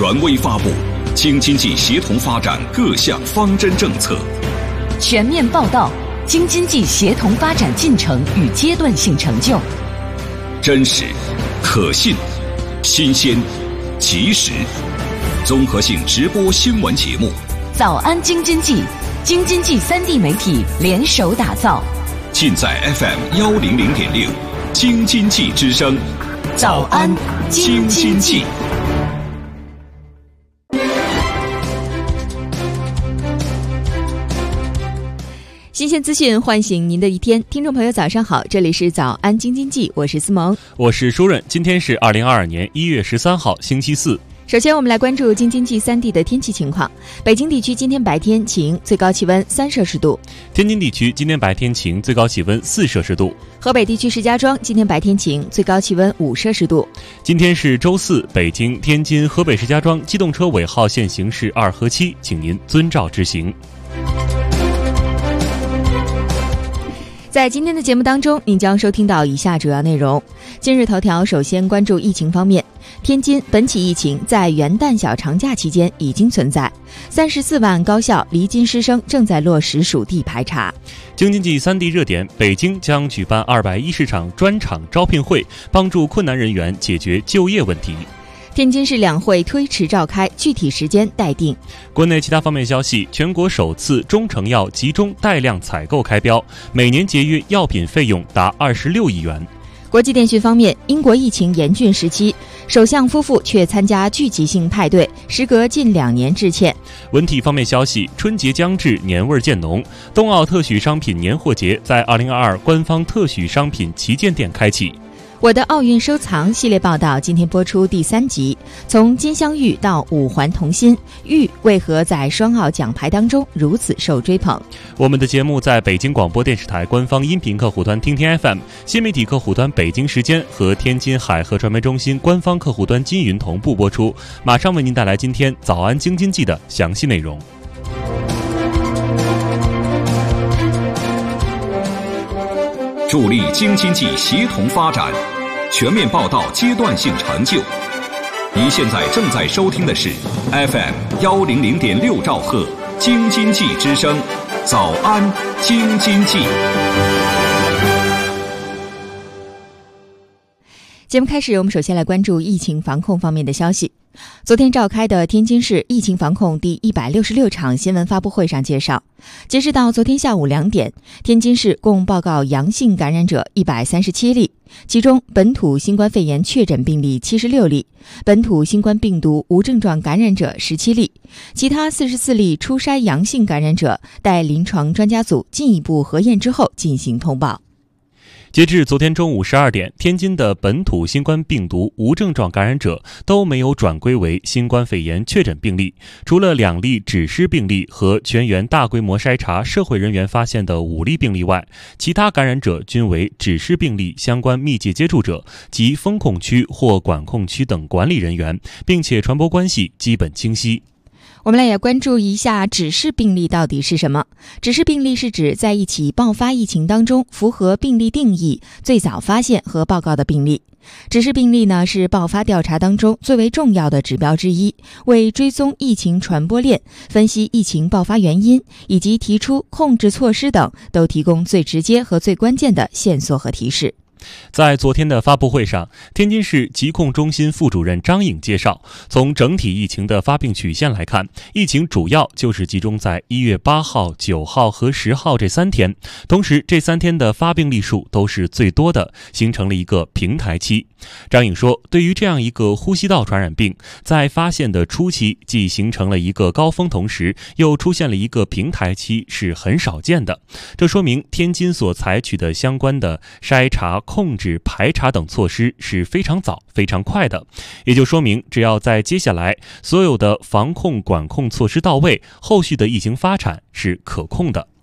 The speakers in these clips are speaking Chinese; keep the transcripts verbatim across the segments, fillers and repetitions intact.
权威发布京津冀协同发展各项方针政策， 全面报道京津冀协同发展进程与阶段性成就， 真实、可信、新鲜、及时，综合性直播新闻节目。 早安京津冀，京津冀三地媒体联手打造， 尽在 F M 幺零零点六，京津冀之声。 早安京津冀。新鲜资讯唤醒您的一天，听众朋友早上好，这里是早安京津冀，我是思萌， 我是舒润。今天是二零二二年一月十三号星期四。 首先我们来关注京津冀三地的天气情况。北京地区今天白天晴，最高气温三摄氏度； 天津地区今天白天晴，最高气温四摄氏度； 河北地区石家庄今天白天晴，最高气温五摄氏度。 今天是周四，北京、天津、河北石家庄机动车尾号限行是二和七，请您遵照执行。 在今天的节目当中，您将收听到以下主要内容。今日头条首先关注疫情方面，天津本起疫情在元旦小长假期间已经存在，三十四万高校离京师生正在落实属地排查。 京津冀三地热点，北京将举办二百一十场专场招聘会，帮助困难人员解决就业问题。 天津市两会推迟召开，具体时间待定。 国内其他方面消息，全国首次中成药集中带量采购开标，每年节约药品费用达二十六亿元。 国际电讯方面，英国疫情严峻时期，首相夫妇却参加聚集性派对，时隔近两年致歉。 文体方面消息，春节将至，年味渐浓，冬奥特许商品年货节在二零二二官方特许商品旗舰店开启。 我的奥运收藏系列报道今天播出第三集，从金镶玉到五环同心，玉为何在双奥奖牌当中如此受追捧？ 我们的节目在北京广播电视台官方音频客户端听听 F M、 新媒体客户端北京时间和天津海河传媒中心官方客户端金云同步播出，马上为您带来今天早安京津冀的详细内容。 助力京津冀协同发展，全面报道阶段性成就。您现在正在收听的是 F M 幺零零点六兆赫京津冀之声，早安京津冀。 节目开始，我们首先来关注疫情防控方面的消息。昨天召开的天津市疫情防控第一百六十六场新闻发布会上介绍，截止到昨天下午两点，天津市共报告阳性感染者一百三十七例，其中本土新冠肺炎确诊病例七十六例，本土新冠病毒无症状感染者十七例，其他四十四例初筛阳性感染者待临床专家组进一步核验之后进行通报。 截至昨天中午十二点，天津的本土新冠病毒无症状感染者都没有转归为新冠肺炎确诊病例，除了两例指示病例和全员大规模筛查社会人员发现的五例病例外，其他感染者均为指示病例相关密切接触者及封控区或管控区等管理人员，并且传播关系基本清晰。 我们来也关注一下指示病例到底是什么。指示病例是指在一起爆发疫情当中符合病例定义、最早发现和报告的病例。指示病例呢是爆发调查当中最为重要的指标之一，为追踪疫情传播链、分析疫情爆发原因以及提出控制措施等，都提供最直接和最关键的线索和提示。 在昨天的发布会上，天津市疾控中心副主任张颖介绍，从整体疫情的发病曲线来看，疫情主要就是集中在一月八号、九号和十号这三天，同时这三天的发病例数都是最多的，形成了一个平台期。张颖说，对于这样一个呼吸道传染病，在发现的初期既形成了一个高峰，同时又出现了一个平台期，是很少见的。这说明天津所采取的相关的筛查、控制、排查等措施是非常早、非常快的，也就说明只要在接下来所有的防控管控措施到位，后续的疫情发展是可控的。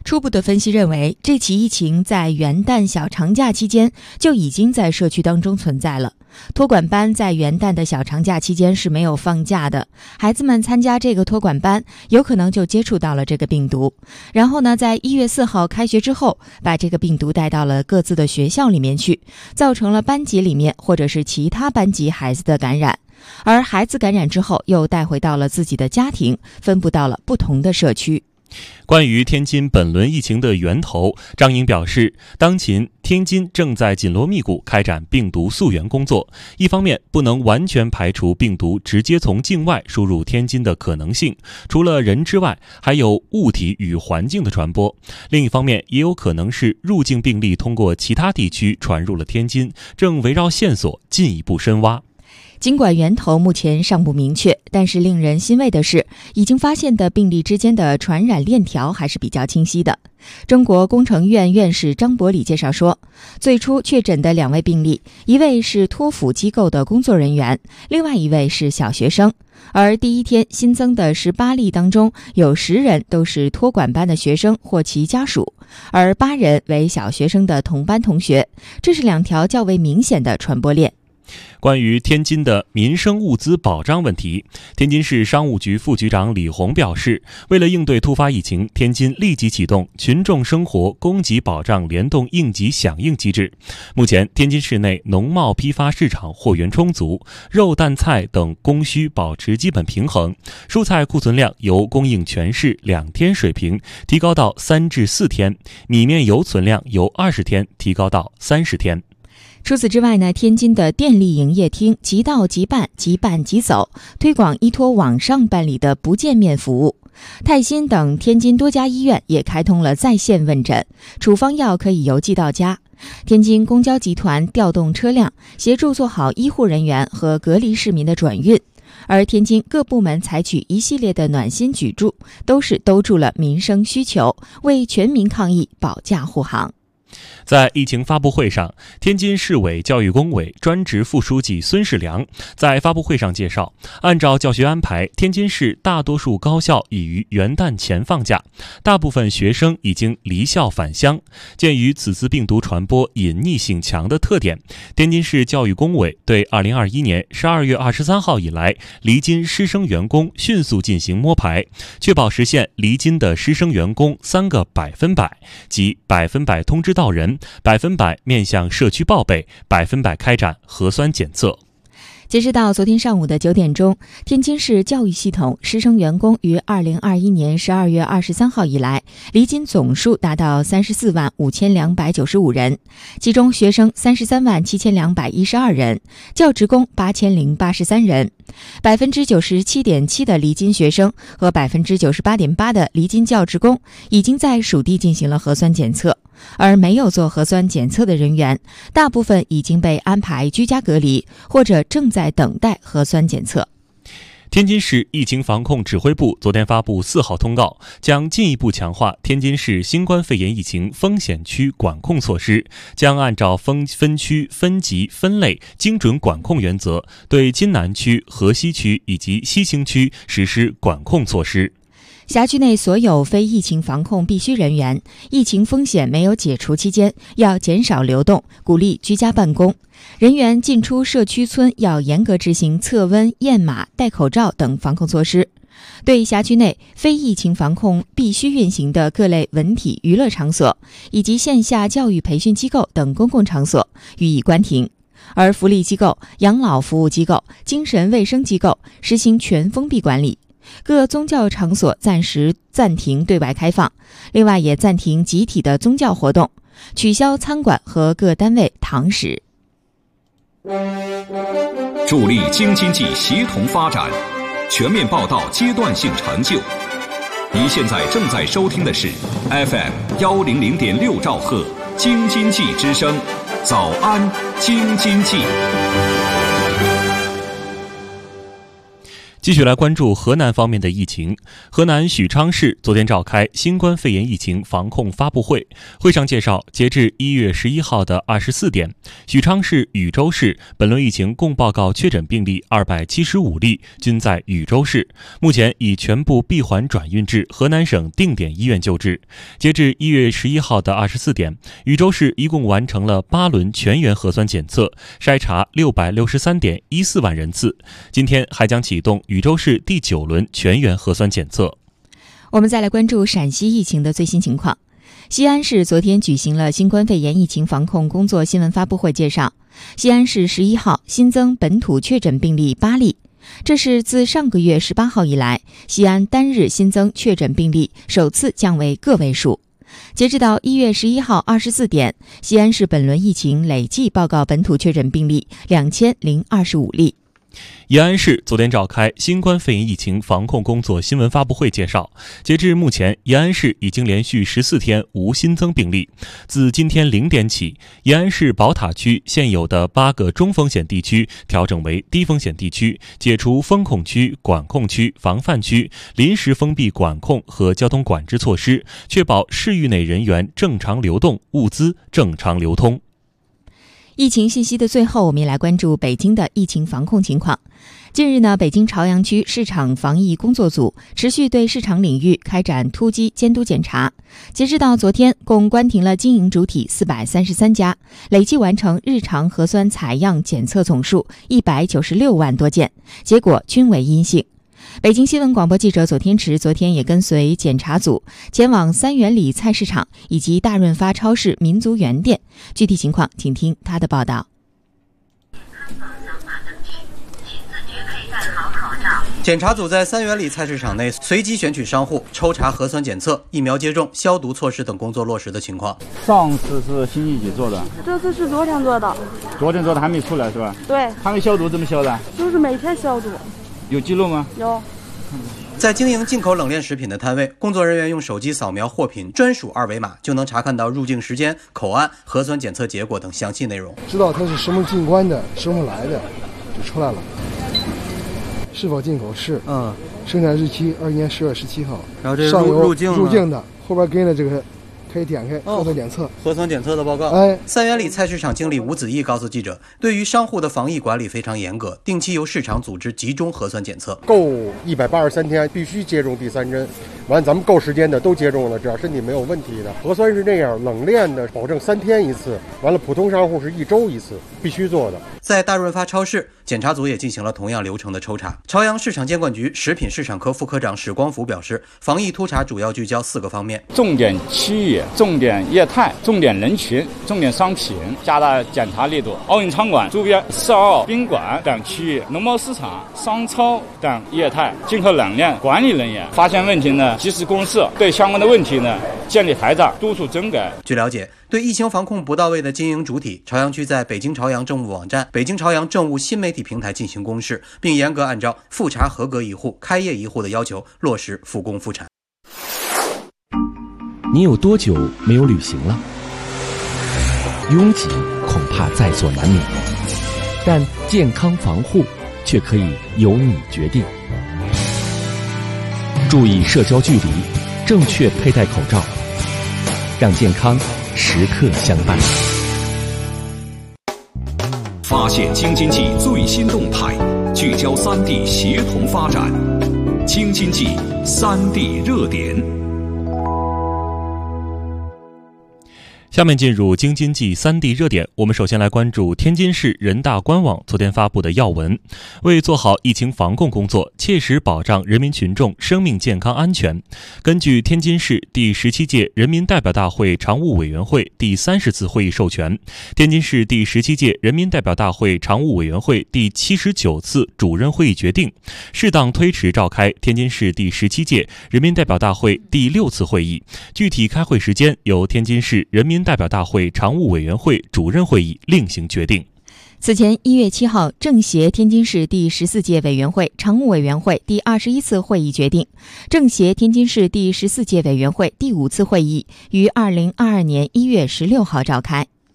初步的分析认为，这起疫情在元旦小长假期间就已经在社区当中存在了。托管班在元旦的小长假期间是没有放假的，孩子们参加这个托管班，有可能就接触到了这个病毒。然后呢，在一月四号开学之后，把这个病毒带到了各自的学校里面去，造成了班级里面或者是其他班级孩子的感染。而孩子感染之后，又带回到了自己的家庭，分布到了不同的社区。 关于天津本轮疫情的源头，张颖表示，当前天津正在紧锣密鼓开展病毒溯源工作，一方面不能完全排除病毒直接从境外输入天津的可能性，除了人之外，还有物体与环境的传播；另一方面，也有可能是入境病例通过其他地区传入了天津，正围绕线索进一步深挖。 尽管源头目前尚不明确，但是令人欣慰的是，已经发现的病例之间的传染链条还是比较清晰的。中国工程院院士张伯礼介绍说，最初确诊的两位病例，一位是托辅机构的工作人员，另外一位是小学生。而第一天新增的十八例当中，有十人都是托管班的学生或其家属，而八人为小学生的同班同学，这是两条较为明显的传播链。 关于天津的民生物资保障问题，天津市商务局副局长李红表示，为了应对突发疫情，天津立即启动群众生活供给保障联动应急响应机制。目前，天津市内农贸批发市场货源充足，肉蛋菜等供需保持基本平衡，蔬菜库存量由供应全市两天水平提高到三至四天，米面油存量由二十天提高到三十天。 除此之外呢，天津的电力营业厅即到即办、即办即走，推广依托网上办理的不见面服务。泰新等天津多家医院也开通了在线问诊，处方药可以邮寄到家。天津公交集团调动车辆，协助做好医护人员和隔离市民的转运。而天津各部门采取一系列的暖心举助，都是兜住了民生需求，为全民抗疫保驾护航。 在疫情发布会上，天津市委教育工委专职副书记孙世良在发布会上介绍，按照教学安排，天津市大多数高校已于元旦前放假，大部分学生已经离校返乡。鉴于此次病毒传播隐匿性强的特点，天津市教育工委对二零二一年十二月二十三号以来离津师生员工迅速进行摸排，确保实现离津的师生员工三个百分百，即百分百通知到人，百分百面向社区报备，百分百开展核酸检测。 截止到昨天上午的九点钟，天津市教育系统师生员工于二零二一年十二月二十三号以来离津总数达到三十四万五千两百九十五人，其中学生三十三万七千两百一十二人，教职工八千零八十三人。百分之九十七点七的离津学生和百分之九十八点八的离津教职工已经在属地进行了核酸检测，而没有做核酸检测的人员，大部分已经被安排居家隔离，或者正在等待核酸检测。 天津市疫情防控指挥部昨天发布四号通告，将进一步强化天津市新冠肺炎疫情风险区管控措施，将按照分分区、分级、分类精准管控原则，对津南区、河西区以及西青区实施管控措施。 辖区内所有非疫情防控必须人员，疫情风险没有解除期间，要减少流动，鼓励居家办公。人员进出社区村要严格执行测温、验码、戴口罩等防控措施。对辖区内非疫情防控必须运行的各类文体娱乐场所以及线下教育培训机构等公共场所予以关停。而福利机构、养老服务机构、精神卫生机构实行全封闭管理。各宗教场所暂时暂停对外开放，另外也暂停集体的宗教活动，取消餐馆和各单位堂食。 助力京津冀协同发展，全面报道阶段性成就。您现在正在收听的是 F M 幺零零点六兆赫京津冀之声，早安京津冀。 继续来关注河南方面的疫情。河南许昌市昨天召开新冠肺炎疫情防控发布会，会上介绍，截至一月十一号的二十四点，许昌市、禹州市本轮疫情共报告确诊病例二百七十五例，均在禹州市，目前已全部闭环转运至河南省定点医院救治。截至一月十一号的二十四点，禹州市一共完成了八轮全员核酸检测，筛查六百六十三点一四万人次。今天还将启动禹州市第九轮全员核酸检测。 我们再来关注陕西疫情的最新情况。西安市昨天举行了新冠肺炎疫情防控工作新闻发布会，介绍，西安市十一号新增本土确诊病例八例，这是自上个月十八号以来，西安单日新增确诊病例首次降为个位数。截止到一月十一号二十四点，西安市本轮疫情累计报告本土确诊病例两千零二十五例。 延安市昨天召开新冠肺炎疫情防控工作新闻发布会，介绍，截至目前，延安市已经连续十四天无新增病例。自今天零点起，延安市宝塔区现有的八个中风险地区调整为低风险地区，解除封控区、管控区、防范区，临时封闭管控和交通管制措施，确保市域内人员正常流动，物资正常流通。 疫情信息的最后，我们也来关注北京的疫情防控情况。近日呢，北京朝阳区市场防疫工作组持续对市场领域开展突击监督检查。截至到昨天，共关停了经营主体四百三十三家，累计完成日常核酸采样检测总数一百九十六万多件，结果均为阴性。北京新闻广播记者左天池昨天也跟随检查组前往三元里菜市场以及大润发超市民族园店，具体情况请听他的报道。 检查组在三元里菜市场内随机选取商户，抽查核酸检测、疫苗接种、消毒措施等工作落实的情况。 上次是星期几做的？ 这次是昨天做的。 昨天做的还没出来是吧？ 对。 还没消毒怎么消的？ 就是每天消毒。 有记录吗？ 有。 在经营进口冷链食品的摊位，工作人员用手机扫描货品专属二维码，就能查看到入境时间、口岸、核酸检测结果等详细内容， 知道它是什么进关的、什么来的，就出来了。是否进口是，嗯，生产日期二一年十月十七号， 然后这上有入境入境的，后边跟了这个。可以点开核酸检测、哦、 核酸检测的报告。 哎， 三元里菜市场经理吴子毅告诉记者，对于商户的防疫管理非常严格，定期由市场组织集中核酸检测。 够一百八十三天必须接种第三针，完咱们够时间的都接种了，只要身体没有问题的。核酸是这样，冷链的保证三天一次，完了普通商户是一周一次，必须做的。 在大润发超市，检查组也进行了同样流程的抽查。朝阳市场监管局食品市场科副科长史光福表示，防疫突查主要聚焦四个方面： 重点区域、重点业态、重点人群、重点商品，加大检查力度。奥运场馆周边、世奥宾馆等区域、农贸市场、商超等业态、进口冷链管理人员发现问题呢，及时公示，对相关的问题呢建立台账，督促整改。 据了解，对疫情防控不到位的经营主体，朝阳区在北京朝阳政务网站、北京朝阳政务新媒体平台进行公示，并严格按照复查合格一户、开业一户的要求落实复工复产。 你有多久没有旅行了？拥挤恐怕在所难免，但健康防护却可以由你决定。注意社交距离，正确佩戴口罩，让健康时刻相伴。 发现京津冀最新动态，聚焦三地协同发展。京津冀三地热点。 下面进入京津冀三地热点，我们首先来关注天津市人大官网昨天发布的要闻。为做好疫情防控工作，切实保障人民群众生命健康安全，根据天津市第十七届人民代表大会常务委员会第三十次会议授权，天津市第十七届人民代表大会常务委员会第七十九次主任会议决定，适当推迟召开天津市第十七届人民代表大会第六次会议，具体开会时间由天津市人民代表大会常务委员会主任会议另行决定。 此前一月七号，政协天津市第十四届委员会常务委员会第二十一次会议决定，政协天津市第十四届委员会第五次会议于二零二二年一月十六号召开。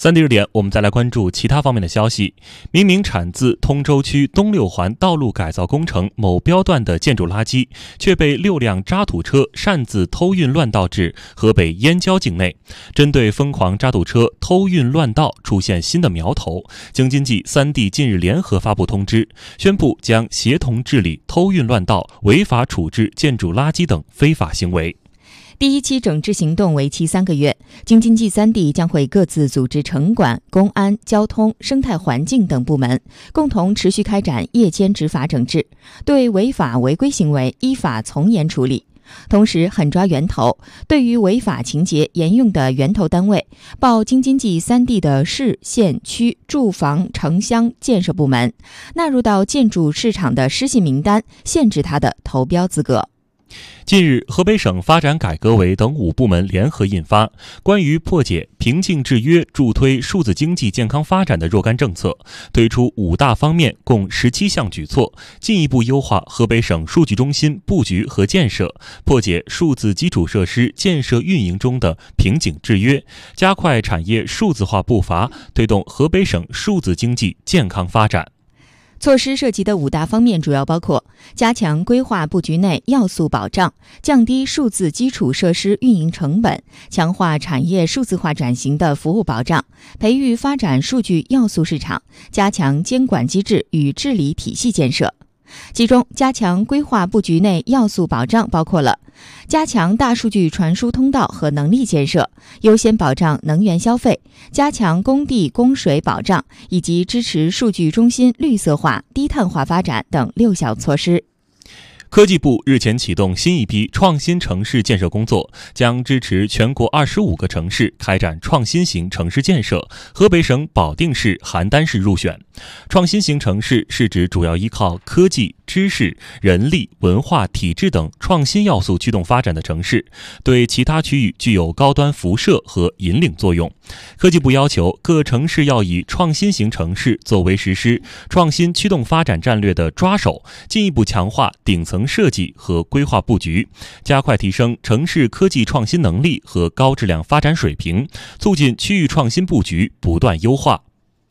三 D 热点，我们再来关注其他方面的消息。明明产自通州区东六环道路改造工程某标段的建筑垃圾，却被六辆渣土车擅自偷运乱倒至河北燕郊境内。针对疯狂渣土车偷运乱倒出现新的苗头，京津冀三地近日联合发布通知，宣布将协同治理偷运乱倒、违法处置建筑垃圾等非法行为。 第一期整治行动为期三个月，京津冀三地将会各自组织城管、公安、交通、生态环境等部门，共同持续开展夜间执法整治，对违法违规行为依法从严处理。同时狠抓源头，对于违法情节沿用的源头单位，报京津冀三地的市、县、区住房、城乡建设部门，纳入到建筑市场的失信名单，限制它的投标资格。 近日，河北省发展改革委等五部门联合印发《关于破解平静制约、助推数字经济健康发展的若干政策》，推出五大方面共十七项举措，进一步优化河北省数据中心布局和建设，破解数字基础设施建设运营中的瓶颈制约，加快产业数字化步伐，推动河北省数字经济健康发展。 措施涉及的五大方面主要包括：加强规划布局内要素保障，降低数字基础设施运营成本，强化产业数字化转型的服务保障，培育发展数据要素市场，加强监管机制与治理体系建设。其中，加强规划布局内要素保障包括了加强大数据传输通道和能力建设，优先保障能源消费，加强供地供水保障，以及支持数据中心绿色化、低碳化发展等六项措施。 科技部日前启动新一批创新城市建设工作，将支持全国二十五个城市开展创新型城市建设，河北省保定市、邯郸市入选。创新型城市是指主要依靠科技、知识、人力、文化、体制等创新要素驱动发展的城市，对其他区域具有高端辐射和引领作用。科技部要求各城市要以创新型城市作为实施创新驱动发展战略的抓手，进一步强化顶层设计和规划布局，加快提升城市科技创新能力和高质量发展水平，促进区域创新布局不断优化。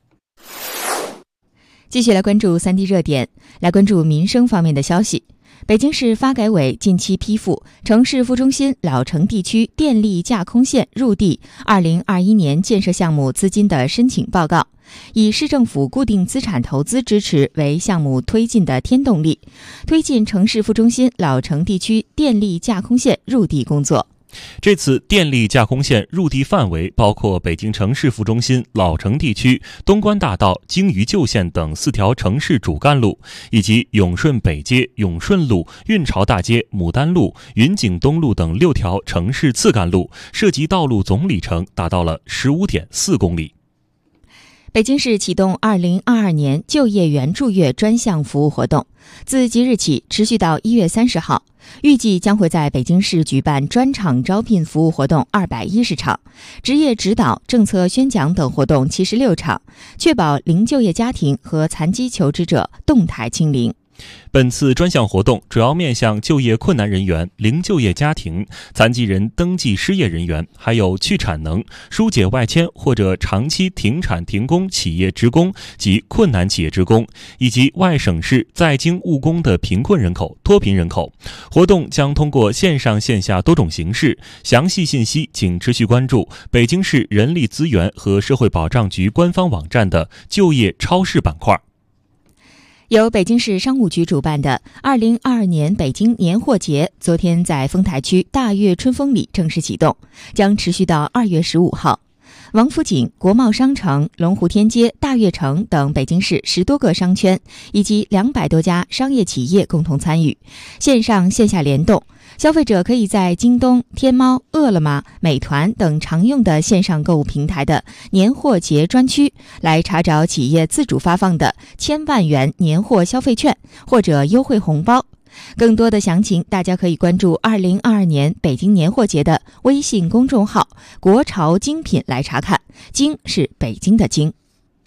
继续来关注三 D 热点，来关注民生方面的消息。北京市发改委近期批复城市副中心老城地区电力架空线入地二零二一年建设项目资金的申请报告，以市政府固定资产投资支持为项目推进的天动力，推进城市副中心老城地区电力架空线入地工作。 这次电力架空线入地范围包括北京城市副中心老城地区东关大道、京渝旧线等四条城市主干路，以及永顺北街、永顺路、运潮大街、牡丹路、云景东路等六条城市次干路，涉及道路总里程达到了 十五点四公里。 北京市启动二零二二年就业援助月专项服务活动，自即日起持续到一月三十号，预计将会在北京市举办专场招聘服务活动二百一十场，职业指导、政策宣讲等活动七十六场，确保零就业家庭和残疾求职者动态清零。 本次专项活动主要面向就业困难人员、零就业家庭、残疾人登记失业人员，还有去产能、疏解外迁或者长期停产停工企业职工及困难企业职工，以及外省市在京务工的贫困人口、脱贫人口。活动将通过线上线下多种形式，详细信息请持续关注北京市人力资源和社会保障局官方网站的就业超市板块。 由北京市商务局主办的二零二二年北京年货节昨天在丰台区大悦春风里正式启动，将持续到二月十五号。王府井、国贸商城、龙湖天街、大悦城等北京市十多个商圈以及两百多家商业企业共同参与，线上线下联动。消费者可以在京东、天猫、饿了么、美团等常用的线上购物平台的年货节专区来查找企业自主发放的千万元年货消费券或者优惠红包。更多的详情，大家可以关注二零二二年北京年货节的微信公众号“国潮精品”来查看。京是北京的京。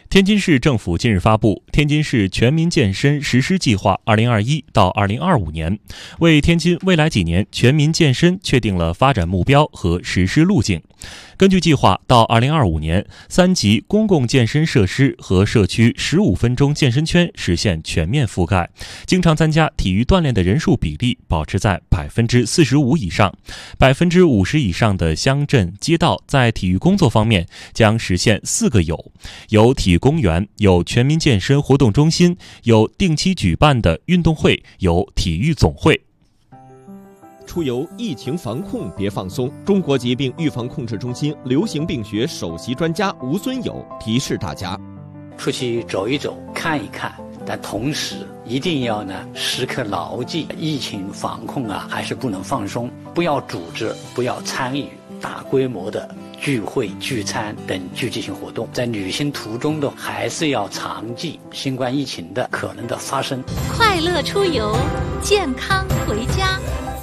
天津市政府近日发布《天津市全民健身实施计划（二零二一到二零二五年）》，为天津未来几年全民健身确定了发展目标和实施路径。根据计划，到二零二五年，三级公共健身设施和社区十五分钟健身圈实现全面覆盖，经常参加体育锻炼的人数比例保持在百分之四十五以上，百分之五十以上的乡镇街道在体育工作方面将实现四个有：有体育公园，有全民健身活动中心，有定期举办的运动会，有体育总会。 出游疫情防控别放松，中国疾病预防控制中心流行病学首席专家吴尊友提示大家： 出去走一走，看一看，但同时一定要呢时刻牢记，疫情防控啊还是不能放松，不要组织，不要参与大规模的聚会、聚餐等聚集性活动。在旅行途中的还是要常记新冠疫情的可能的发生。 快乐出游，健康回家。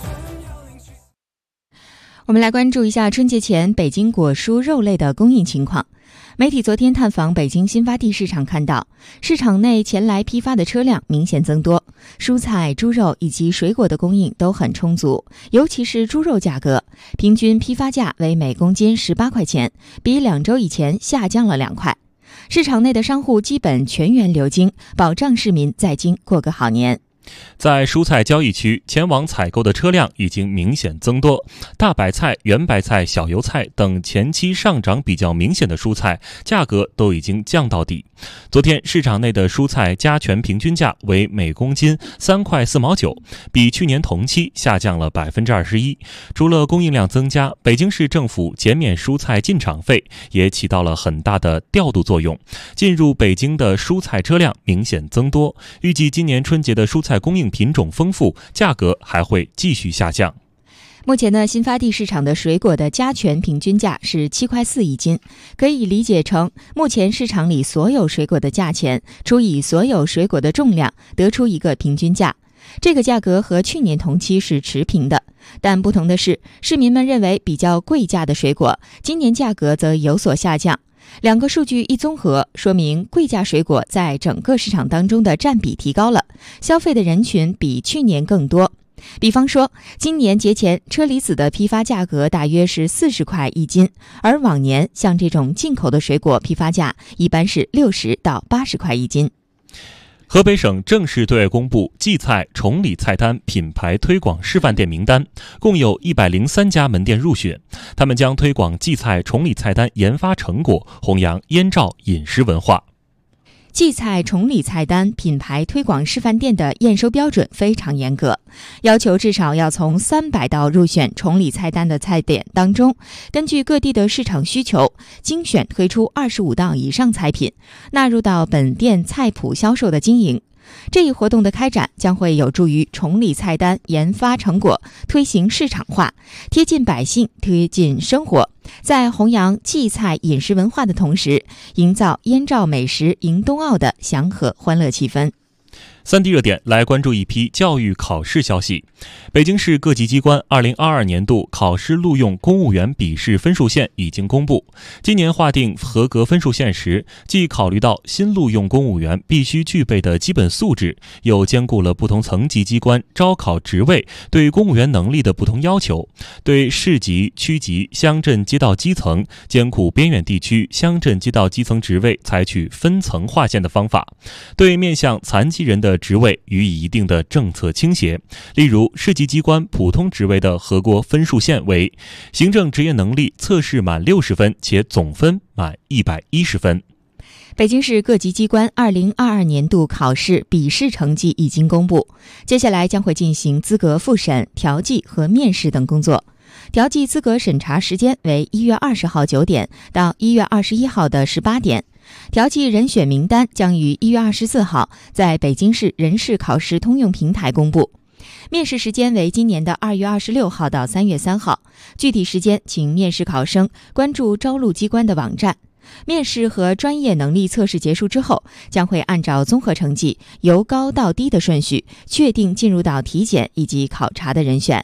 我们来关注一下春节前北京果蔬肉类的供应情况。媒体昨天探访北京新发地市场，看到市场内前来批发的车辆明显增多，蔬菜、猪肉以及水果的供应都很充足，尤其是猪肉价格，平均批发价为每公斤十八块钱，比两周以前下降了两块。市场内的商户基本全员流经，保障市民在京过个好年。 在蔬菜交易区，前往采购的车辆已经明显增多，大白菜、圆白菜、小油菜等前期上涨比较明显的蔬菜价格都已经降到底。昨天市场内的蔬菜加权平均价为每公斤三块四毛九，比去年同期下降了百分之二十一。除了供应量增加，北京市政府减免蔬菜进场费也起到了很大的调度作用，进入北京的蔬菜车辆明显增多，预计今年春节的蔬菜供应品种丰富，价格还会继续下降。 目前呢，新发地市场的水果的加权平均价是七块四一斤，可以理解成目前市场里所有水果的价钱除以所有水果的重量，得出一个平均价。这个价格和去年同期是持平的，但不同的是，市民们认为比较贵价的水果，今年价格则有所下降。两个数据一综合，说明贵价水果在整个市场当中的占比提高了，消费的人群比去年更多。比方说，今年节前车厘子的批发价格大约是四十块一斤，而往年像这种进口的水果批发价一般是六十到八十块一斤。 河北省正式对外公布荠菜、崇礼菜单品牌推广示范店名单，共有一百零三家门店入选。他们将推广荠菜、崇礼菜单研发成果，弘扬燕赵饮食文化。 荠菜崇礼菜单品牌推广示范店的验收标准非常严格，要求至少要从三百道入选崇礼菜单的菜点当中，根据各地的市场需求，精选推出二十五道以上菜品，纳入到本店菜谱销售的经营。这一活动的开展将会有助于崇礼菜单研发成果推行市场化，贴近百姓，贴近生活，在弘扬荠菜饮食文化的同时，营造燕赵美食迎冬奥的祥和欢乐气氛。 三 D 热点来关注一批教育考试消息。北京市各级机关二零二二年度考试录用公务员笔试分数线已经公布。今年划定合格分数线时，既考虑到新录用公务员必须具备的基本素质，又兼顾了不同层级机关招考职位对公务员能力的不同要求，对市级、区级、乡镇街道基层、艰苦边远地区乡镇街道基层职位采取分层划线的方法，对面向残疾人的职位予以一定的政策倾斜。例如，市级机关普通职位的合格分数线为行政职业能力测试满六十分，且总分满一百一十分。 北京市各级机关二零二二年度考试笔试成绩已经公布，接下来将会进行资格复审、调剂和面试等工作。调剂资格审查时间为一月二十号九点到一月二十一号的十八点。调剂人选名单将于一月二十四号在北京市人事考试通用平台公布。面试时间为今年的二月二十六号到三月三号，具体时间请面试考生关注招录机关的网站。面试和专业能力测试结束之后，将会按照综合成绩由高到低的顺序确定进入到体检以及考察的人选。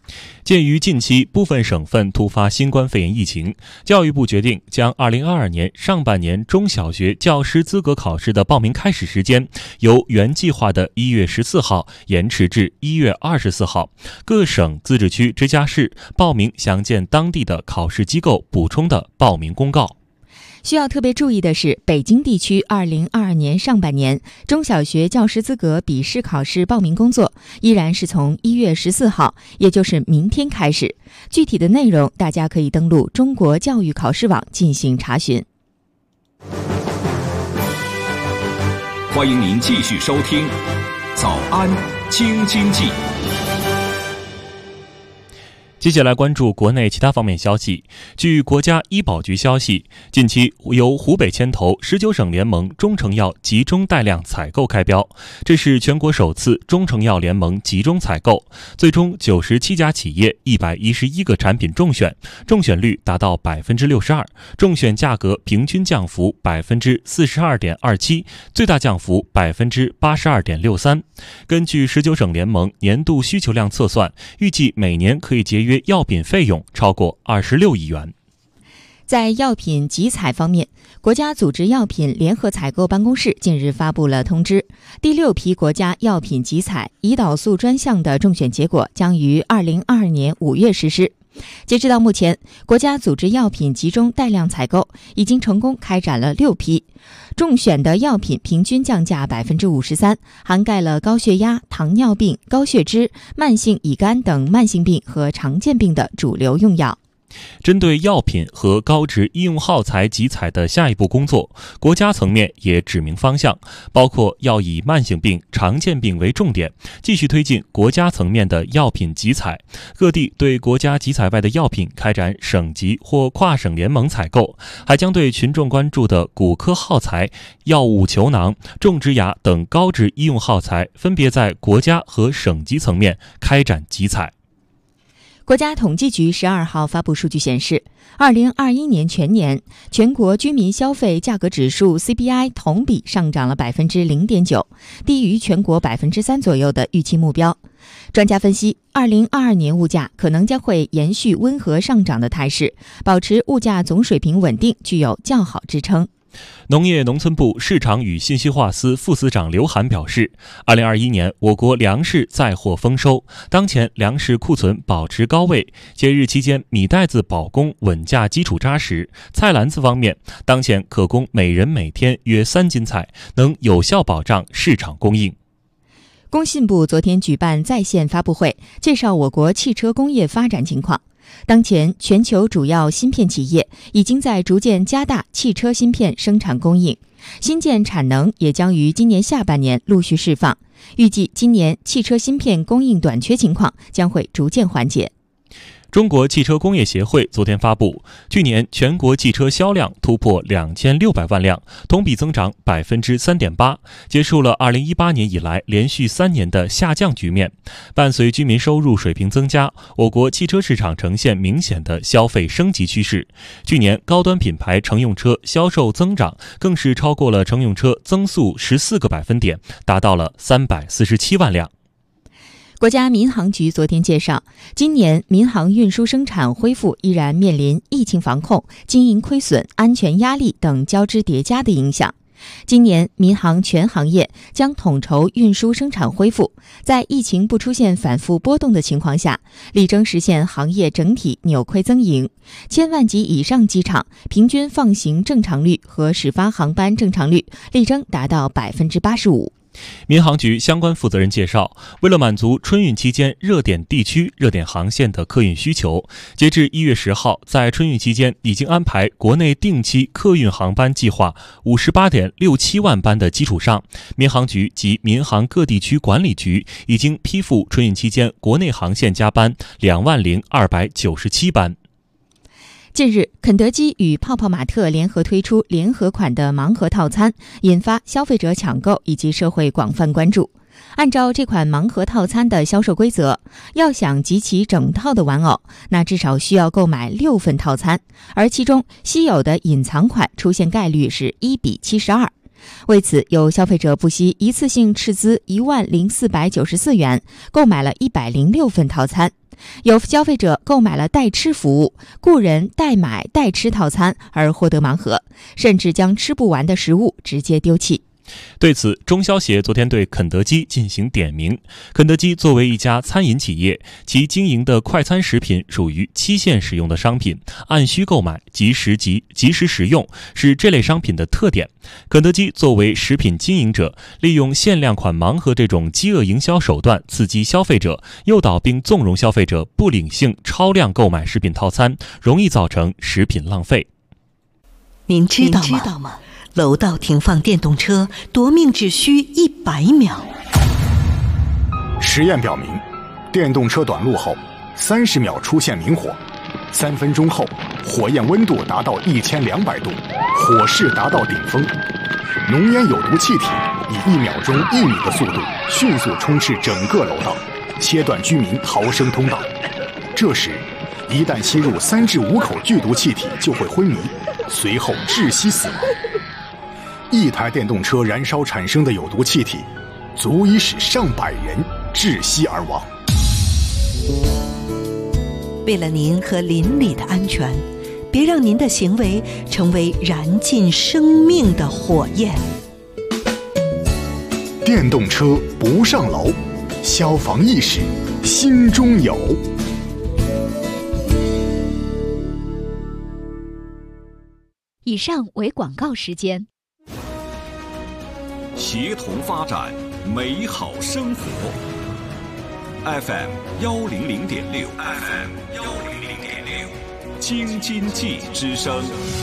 鉴于近期部分省份突发新冠肺炎疫情，教育部决定将二零二二年上半年中小学教师资格考试的报名开始时间由原计划的一月十四号延迟至一月二十四号。各省、自治区、直辖市报名详见当地的考试机构补充的报名公告。 需要特别注意的是，北京地区二零二二年上半年中小学教师资格笔试考试报名工作依然是从一月十四号，也就是明天开始。具体的内容，大家可以登录中国教育考试网进行查询。 欢迎您继续收听《早安京津冀》。 接下来关注国内其他方面消息。据国家医保局消息，近期由湖北牵头十九省联盟中成药集中带量采购开标，这是全国首次中成药联盟集中采购，最终九十七家企业一百一十一个产品中选，中选率达到百分之六十二，中选价格平均降幅百分之四十二点二七，最大降幅百分之八十二点六三。根据十九省联盟年度需求量测算，预计每年可以节约约药品费用超过二十六亿元。 在药品集采方面，国家组织药品联合采购办公室近日发布了通知，第六批国家药品集采胰岛素专项的中选结果将于二零二二年五月实施。截止到目前，国家组织药品集中带量采购已经成功开展了六批，中选的药品平均降价百分之五十三，涵盖了高血压、糖尿病、高血脂、慢性乙肝等慢性病和常见病的主流用药。 针对药品和高值医用耗材集采的下一步工作，国家层面也指明方向，包括要以慢性病、常见病为重点，继续推进国家层面的药品集采。各地对国家集采外的药品开展省级或跨省联盟采购，还将对群众关注的骨科耗材、药物球囊、种植牙等高值医用耗材分别在国家和省级层面开展集采。 国家统计局十二号发布数据显示，二零二一年全年全国居民消费价格指数 C P I 同比上涨了百分之零点九，低于全国百分之三左右的预期目标。专家分析，二零二二年物价可能将会延续温和上涨的态势，保持物价总水平稳定，具有较好支撑。 农业农村部市场与信息化司副司长刘涵表示，二零二一年我国粮食载货丰收，当前粮食库存保持高位，节日期间米袋子保供稳价基础扎实。菜篮子方面，当前可供每人每天约三斤菜，能有效保障市场供应。 工信部昨天举办在线发布会，介绍我国汽车工业发展情况。当前，全球主要芯片企业已经在逐渐加大汽车芯片生产供应，新建产能也将于今年下半年陆续释放。预计今年汽车芯片供应短缺情况将会逐渐缓解。 中国汽车工业协会昨天发布，去年全国汽车销量突破两千六百万辆，同比增长百分之三点八，结束了二零一八年以来连续三年的下降局面。伴随居民收入水平增加，我国汽车市场呈现明显的消费升级趋势。去年高端品牌乘用车销售增长更是超过了乘用车增速十四个百分点，达到了三百四十七万辆。 国家民航局昨天介绍，今年民航运输生产恢复依然面临疫情防控、经营亏损、安全压力等交织叠加的影响。今年民航全行业将统筹运输生产恢复，在疫情不出现反复波动的情况下，力争实现行业整体扭亏增盈。千万级以上机场平均放行正常率和始发航班正常率力争达到百分之八十五。 民航局相关负责人介绍，为了满足春运期间热点地区、热点航线的客运需求，截至一月十号，在春运期间已经安排国内定期客运航班计划五十八点六七万班的基础上，民航局及民航各地区管理局已经批复春运期间国内航线加班两万零二百九十七班。 近日，肯德基与泡泡玛特联合推出联合款的盲盒套餐，引发消费者抢购以及社会广泛关注。按照这款盲盒套餐的销售规则，要想集齐整套的玩偶，那至少需要购买六份套餐，而其中稀有的隐藏款出现概率是一比七十二。 为此，有消费者不惜一次性斥资一万零四百九十四元购买了一百零六份套餐。有消费者购买了代吃服务，雇人代买代吃套餐而获得盲盒，甚至将吃不完的食物直接丢弃。 对此，中消协昨天对肯德基进行点名。肯德基作为一家餐饮企业，其经营的快餐食品属于期限使用的商品，按需购买，及时及及时食用是这类商品的特点。肯德基作为食品经营者，利用限量款盲盒这种饥饿营销手段刺激消费者，诱导并纵容消费者不理性超量购买食品套餐，容易造成食品浪费。 您知道吗？知道吗？楼道停放电动车夺命只需一百秒。 实验表明，电动车短路后，三十秒出现明火，三分钟后，火焰温度达到一千两百度，火势达到顶峰，浓烟有毒气体以一秒钟一米的速度迅速充斥整个楼道，切断居民逃生通道。这时，一旦吸入三至五口剧毒气体，就会昏迷，随后窒息死亡。一台电动车燃烧产生的有毒气体，足以使上百人窒息而亡。 为了您和邻里的安全，别让您的行为成为燃尽生命的火焰。 电动车不上楼，消防意识心中有。 以上为广告时间。 协同发展，美好生活。F M 幺零零点六 ，F M 幺零零点六，京津冀之声。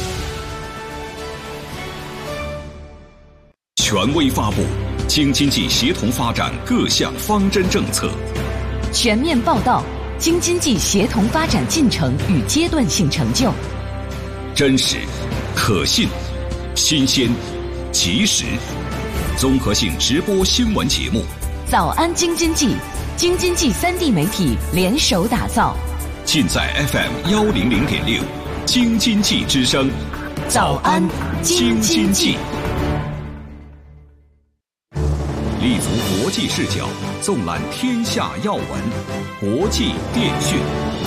权威发布京津冀协同发展各项方针政策， 全面报道京津冀协同发展进程与阶段性成就， 真实、可信、新鲜、及时。综合性直播新闻节目， 早安京津冀，京津冀三地媒体联手打造， 尽在 F M 幺零零点六，京津冀之声。 早安京津冀， 立足国际视角，纵览天下要闻，国际电讯。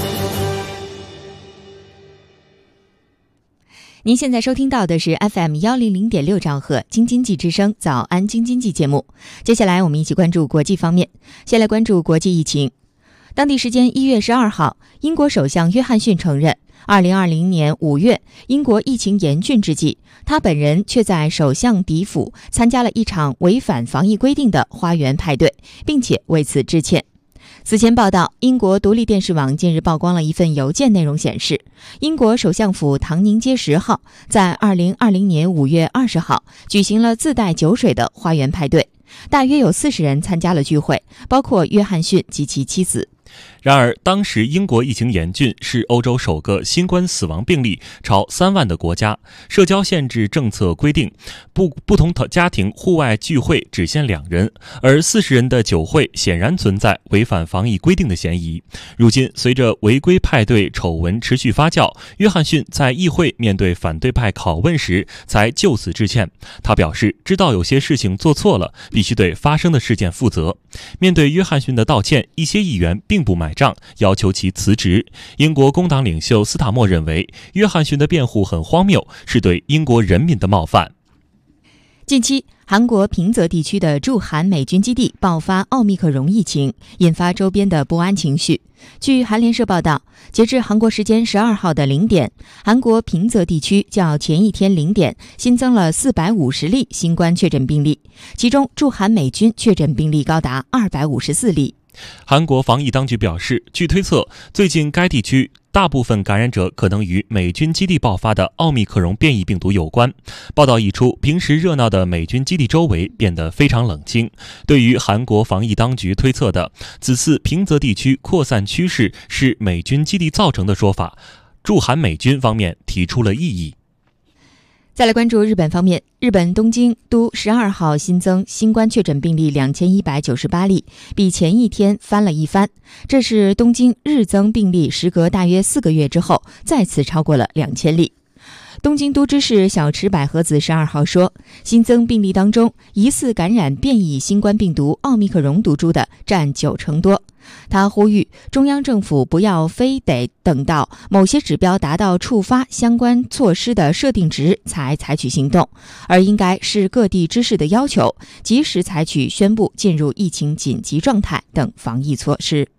您现在收听到的是 F M 幺零零点六兆赫京津冀之声早安京津冀节目。接下来我们一起关注国际方面。先来关注国际疫情。当地时间一月十二号，英国首相约翰逊承认，二零二零年五月英国疫情严峻之际，他本人却在首相邸府参加了一场违反防疫规定的花园派对，并且为此致歉。此前报道，英国独立电视网近日曝光了一份邮件，内容显示，英国首相府唐宁街十号在二零二零年五月二十号举行了自带酒水的花园派对，大约有四十人参加了聚会，包括约翰逊及其妻子。 然而，当时英国疫情严峻，是欧洲首个新冠死亡病例超三万的国家。社交限制政策规定，不不同家庭户外聚会只限两人，而四十人的酒会显然存在违反防疫规定的嫌疑。如今，随着违规派对丑闻持续发酵，约翰逊在议会面对反对派拷问时，才就此致歉。他表示，知道有些事情做错了，必须对发生的事件负责。面对约翰逊的道歉，一些议员并不买账，要求其辞职。英国工党领袖斯塔默认为，约翰逊的辩护很荒谬，是对英国人民的冒犯。 近期，韩国平泽地区的驻韩美军基地爆发奥密克戎疫情，引发周边的不安情绪。据韩联社报道，截至韩国时间十二号的零点，韩国平泽地区较前一天零点新增了四百五十例新冠确诊病例，其中驻韩美军确诊病例高达二百五十四例。 韩国防疫当局表示，据推测，最近该地区大部分感染者可能与美军基地爆发的奥密克戎变异病毒有关。报道一出，平时热闹的美军基地周围变得非常冷清。对于韩国防疫当局推测的此次平泽地区扩散趋势是美军基地造成的说法，驻韩美军方面提出了异议。 再来关注日本方面，日本东京都十二号新增新冠确诊病例两千一百九十八例，比前一天翻了一番。这是东京日增病例时隔大约四个月之后再次超过了两千例。 东京都知事小池百合子十二号说，新增病例当中，疑似感染变异新冠病毒奥密克戎毒株的占九成多。他呼吁中央政府不要非得等到某些指标达到触发相关措施的设定值才采取行动，而应该是各地知事的要求，及时采取宣布进入疫情紧急状态等防疫措施。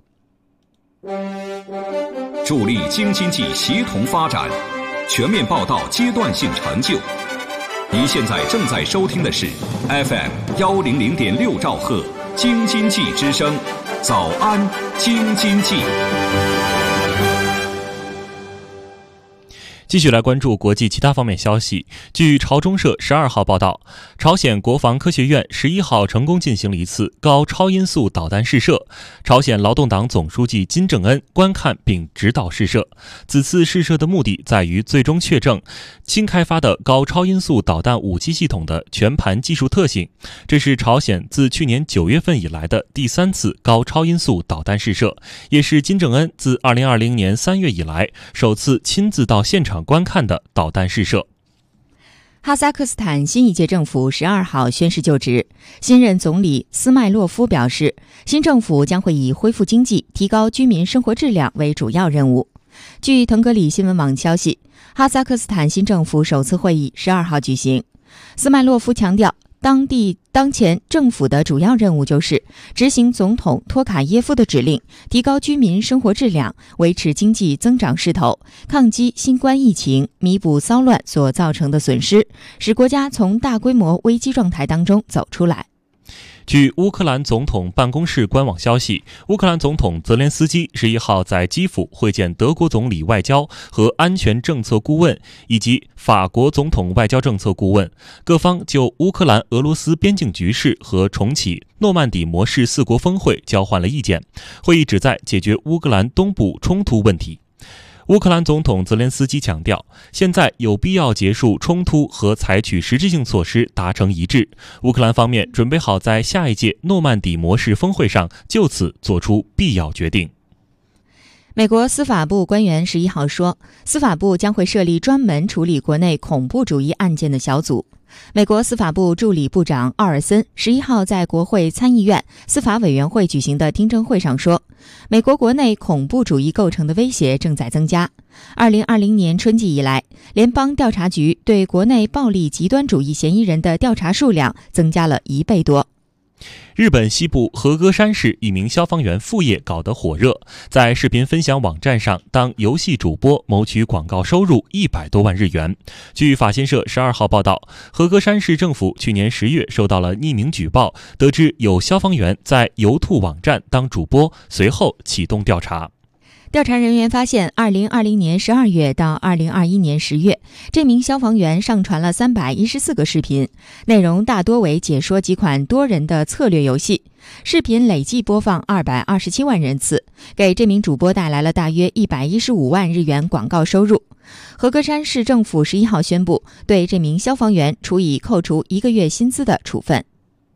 助力京津冀协同发展，全面报道阶段性成就。您现在正在收听的是 F M 幺零零点六兆赫京津冀之声。早安，京津冀。 继续来关注国际其他方面消息。据朝中社十二号报道，朝鲜国防科学院十一号成功进行了一次高超音速导弹试射，朝鲜劳动党总书记金正恩观看并指导试射。此次试射的目的在于最终确证新开发的高超音速导弹武器系统的全盘技术特性。这是朝鲜自去年九月份以来的第三次高超音速导弹试射，也是金正恩自二零二零年三月以来首次亲自到现场观看的导弹试射。 哈萨克斯坦新一届政府十二号宣誓就职，新任总理斯麦洛夫表示，新政府将会以恢复经济、提高居民生活质量为主要任务。据腾格里新闻网消息，哈萨克斯坦新政府首次会议十二号举行，斯麦洛夫强调，当地当前政府的主要任务就是执行总统托卡耶夫的指令，提高居民生活质量，维持经济增长势头，抗击新冠疫情，弥补骚乱所造成的损失，使国家从大规模危机状态当中走出来。 据乌克兰总统办公室官网消息，乌克兰总统泽连斯基十一号在基辅会见德国总理外交和安全政策顾问以及法国总统外交政策顾问，各方就乌克兰俄罗斯边境局势和重启诺曼底模式四国峰会交换了意见。会议旨在解决乌克兰东部冲突问题。乌克兰总统泽连斯基强调，现在有必要结束冲突和采取实质性措施达成一致。乌克兰方面准备好在下一届诺曼底模式峰会上就此做出必要决定。 美国司法部官员十一号说，司法部将会设立专门处理国内恐怖主义案件的小组。美国司法部助理部长奥尔森十一号在国会参议院司法委员会举行的听证会上说，美国国内恐怖主义构成的威胁正在增加。二零二零年春季以来，联邦调查局对国内暴力极端主义嫌疑人的调查数量增加了一倍多。 日本西部和歌山市一名消防员副业搞得火热，在视频分享网站上当游戏主播谋取广告收入一百多万日元。据法新社十二号报道，和歌山市政府去年十月收到了匿名举报，得知有消防员在游兔网站当主播，随后启动调查。 调查人员发现，二零二零年十二月到二零二一年十月，这名消防员上传了三百一十四个视频，内容大多为解说几款多人的策略游戏。视频累计播放二百二十七万人次，给这名主播带来了大约一百一十五万日元广告收入。和歌山市政府十一号宣布，对这名消防员处以扣除一个月薪资的处分。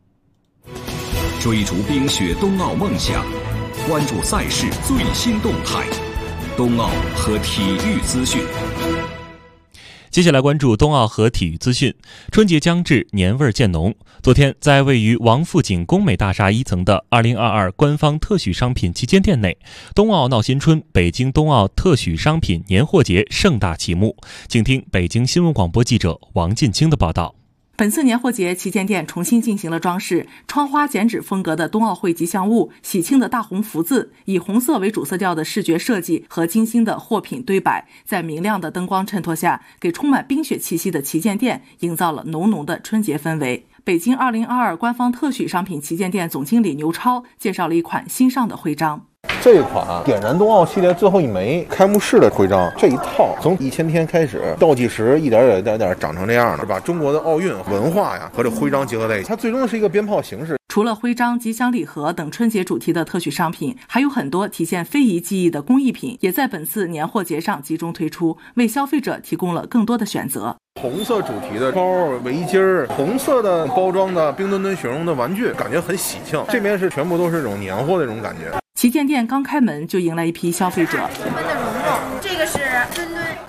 追逐冰雪冬奥梦想，关注赛事最新动态，冬奥和体育资讯。 接下来关注冬奥和体育资讯。春节将至，年味儿渐浓。昨天，在位于王府井工美大厦一层的二零二二官方特许商品旗舰店内，冬奥闹新春北京冬奥特许商品年货节盛大启幕。请听北京新闻广播记者王进清的报道。 本次年货节旗舰店重新进行了装饰，窗花剪纸风格的冬奥会吉祥物喜庆的大红福字，以红色为主色调的视觉设计和精心的货品堆摆，在明亮的灯光衬托下，给充满冰雪气息的旗舰店营造了浓浓的春节氛围。北京二零二二官方特许商品旗舰店总经理牛超介绍了一款新上的徽章。 这款点燃冬奥系列最后一枚开幕式的徽章，这一套从一千天开始倒计时，一点点点点长成这样的，把中国的奥运文化呀和这徽章结合在一起，它最终是一个鞭炮形式。 除了徽章、吉祥礼盒等春节主题的特许商品，还有很多体现非遗技艺的工艺品，也在本次年货节上集中推出，为消费者提供了更多的选择。 红色主题的包、围巾，红色的包装的冰墩墩雪绒的玩具，感觉很喜庆。这边是全部都是这种年货的这种感觉。 旗舰店刚开门就迎来一批消费者。 我们的蓉蓉，这个是墩墩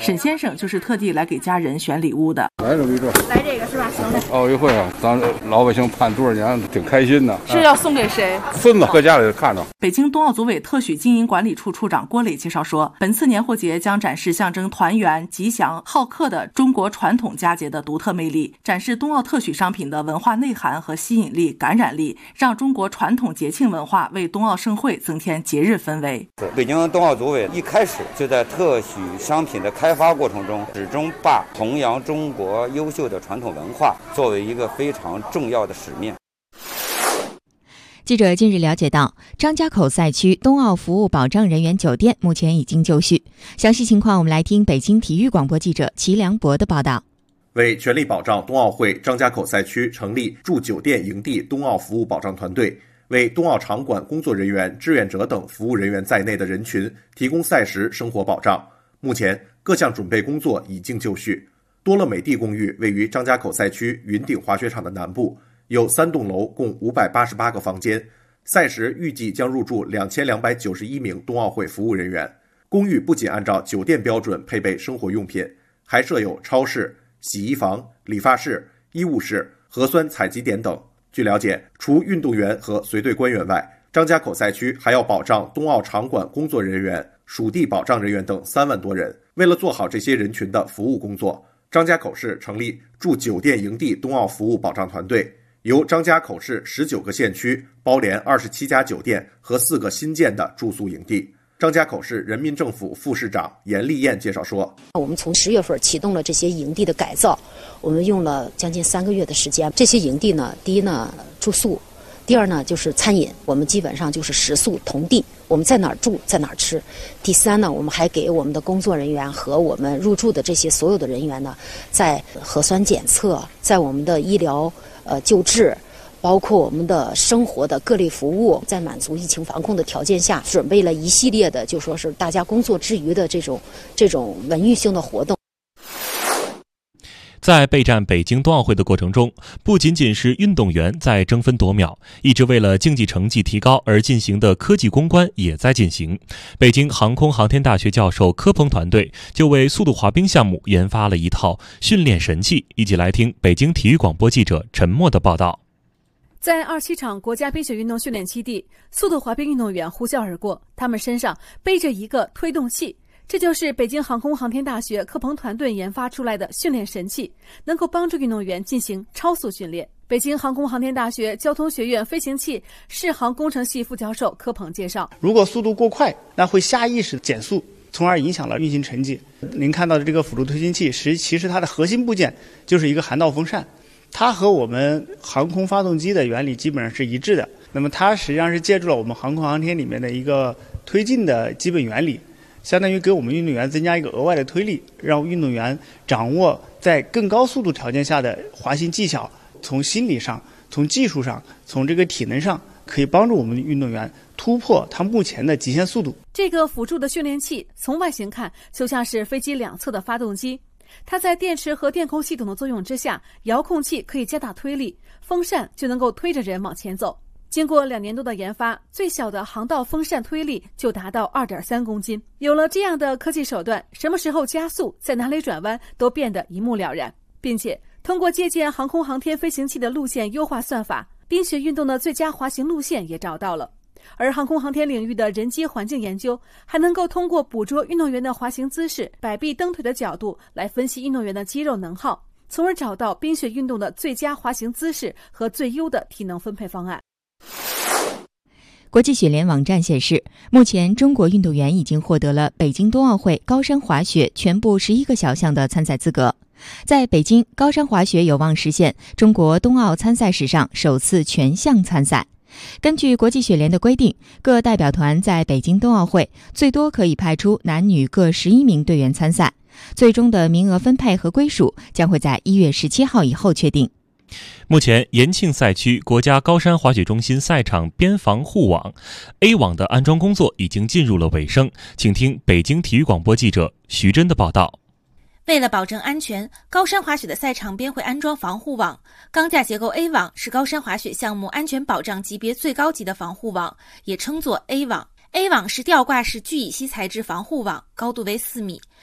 沈先生就是特地来给家人选礼物的。 来这么一个， 来这个是吧？行的。 奥运会啊，咱老百姓盼多少年，挺开心的。 是要送给谁？ 孙子搁家里看着。 北京冬奥组委特许经营管理处处长郭磊介绍说，本次年货节将展示象征团圆、吉祥、好客的中国传统佳节的独特魅力，展示冬奥特许商品的文化内涵和吸引力、感染力，让中国传统节庆文化为冬奥盛会增添节日氛围。 北京冬奥组委一开始就在特许商品的开发过程中，始终把弘扬中国优秀的传统文化作为一个非常重要的使命。 记者近日了解到，张家口赛区冬奥服务保障人员酒店目前已经就绪。详细情况，我们来听北京体育广播记者齐良博的报道。 为全力保障冬奥会张家口赛区成立住酒店营地冬奥服务保障团队，为冬奥场馆工作人员、志愿者等服务人员在内的人群提供赛时生活保障。目前各项准备工作已经就绪。多乐美地公寓位于张家口赛区云顶滑雪场的南部，有三栋楼，共五百八十八个房间。赛时预计将入住两千两百九十一名冬奥会服务人员。公寓不仅按照酒店标准配备生活用品，还设有超市、洗衣房、理发室、医务室、核酸采集点等。据了解，除运动员和随队官员外，张家口赛区还要保障冬奥场馆工作人员、属地保障人员等三万多人。为了做好这些人群的服务工作，张家口市成立驻酒店营地冬奥服务保障团队，由张家口市十九个县区包连二十七家酒店和四个新建的住宿营地。张家口市人民政府副市长严丽燕介绍说， 我们从十月份启动了这些营地的改造，我们用了将近三个月的时间。这些营地呢，第一呢住宿，第二呢就是餐饮，我们基本上就是食宿同地，我们在哪儿住在哪儿吃。第三呢，我们还给我们的工作人员和我们入住的这些所有的人员呢，在核酸检测，在我们的医疗呃救治，包括我们的生活的各类服务，在满足疫情防控的条件下，准备了一系列的就说是大家工作之余的这种这种文娱性的活动。 在备战北京冬奥会的过程中，不仅仅是运动员在争分夺秒，一直为了竞技成绩提高而进行的科技攻关也在进行。北京航空航天大学教授柯鹏团队就为速度滑冰项目研发了一套训练神器，一起来听北京体育广播记者陈默的报道。 在二七场国家冰雪运动训练基地，速度滑冰运动员呼啸而过，他们身上背着一个推动器，这就是北京航空航天大学柯鹏团队研发出来的训练神器，能够帮助运动员进行超速训练。北京航空航天大学交通学院飞行器适航工程系副教授柯鹏介绍， 如果速度过快，那会下意识减速，从而影响了运行成绩。您看到的这个辅助推进器，实其实它的核心部件就是一个涵道风扇，它和我们航空发动机的原理基本上是一致的。那么它实际上是借助了我们航空航天里面的一个推进的基本原理，相当于给我们运动员增加一个额外的推力，让运动员掌握在更高速度条件下的滑行技巧，从心理上、从技术上、从这个体能上，可以帮助我们的运动员突破他目前的极限速度。 这个辅助的训练器从外形看就像是飞机两侧的发动机，它在电池和电控系统的作用之下，遥控器可以加大推力，风扇就能够推着人往前走。经过两年多的研发，最小的航道风扇推力就达到 二点三公斤。有了这样的科技手段，什么时候加速，在哪里转弯都变得一目了然，并且通过借鉴航空航天飞行器的路线优化算法，冰雪运动的最佳滑行路线也找到了。而航空航天领域的人机环境研究，还能够通过捕捉运动员的滑行姿势、摆臂蹬腿的角度来分析运动员的肌肉能耗，从而找到冰雪运动的最佳滑行姿势和最优的体能分配方案。 国际雪联网站显示，目前中国运动员已经获得了北京冬奥会高山滑雪全部十一个小项的参赛资格。在北京，高山滑雪有望实现中国冬奥参赛史上首次全项参赛。根据国际雪联的规定，各代表团在北京冬奥会最多可以派出男女各十一名队员参赛，最终的名额分配和归属将会在一月十七号以后确定。 目前，延庆赛区国家高山滑雪中心赛场边防护网 A 网的安装工作已经进入了尾声，请听北京体育广播记者徐真的报道。 为了保证安全，高山滑雪的赛场边会安装防护网。钢架结构 A 网是高山滑雪项目安全保障级别最高级的防护网，也称作 A 网。A 网是吊挂式聚乙烯材质防护网，高度为四米，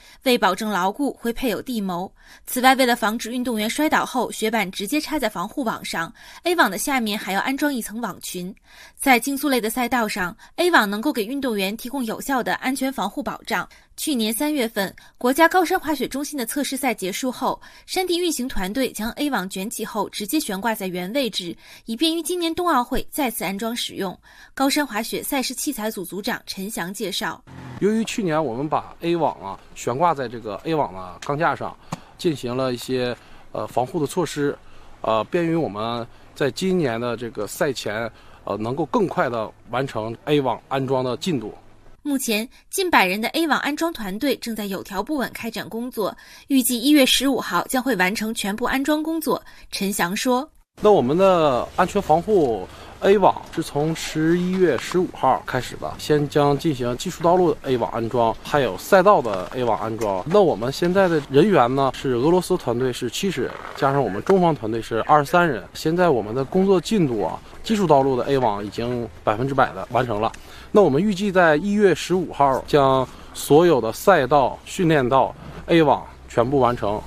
为保证牢固，会配有地锚。此外，为了防止运动员摔倒后雪板直接插在防护网上 ，A 网的下面还要安装一层网群。在竞速类的赛道上 ，A 网能够给运动员提供有效的安全防护保障。去年三月份，国家高山滑雪中心的测试赛结束后，山地运行团队将 A 网卷起后直接悬挂在原位置，以便于今年冬奥会再次安装使用。高山滑雪赛事器材组组长陈翔介绍。 由于去年我们把 A 网啊悬挂在这个 A 网的钢架上，进行了一些呃防护的措施，呃，便于我们在今年的这个赛前呃能够更快的完成 A 网安装的进度。 目前，近百人的 A 网安装团队正在有条不紊开展工作，预计一月十五号将会完成全部安装工作。陈翔说：“ 那我们的安全防护 A 网是从十一月十五号开始的，先将进行技术道路的 A 网安装，还有赛道的 A 网安装。那我们现在的人员呢，是俄罗斯团队是七十人，加上我们中方团队是二十三人。现在我们的工作进度啊，技术道路的 A 网已经百分之百的完成了。那我们预计在一月十五号将所有的赛道、训练道 A 网全部完成。”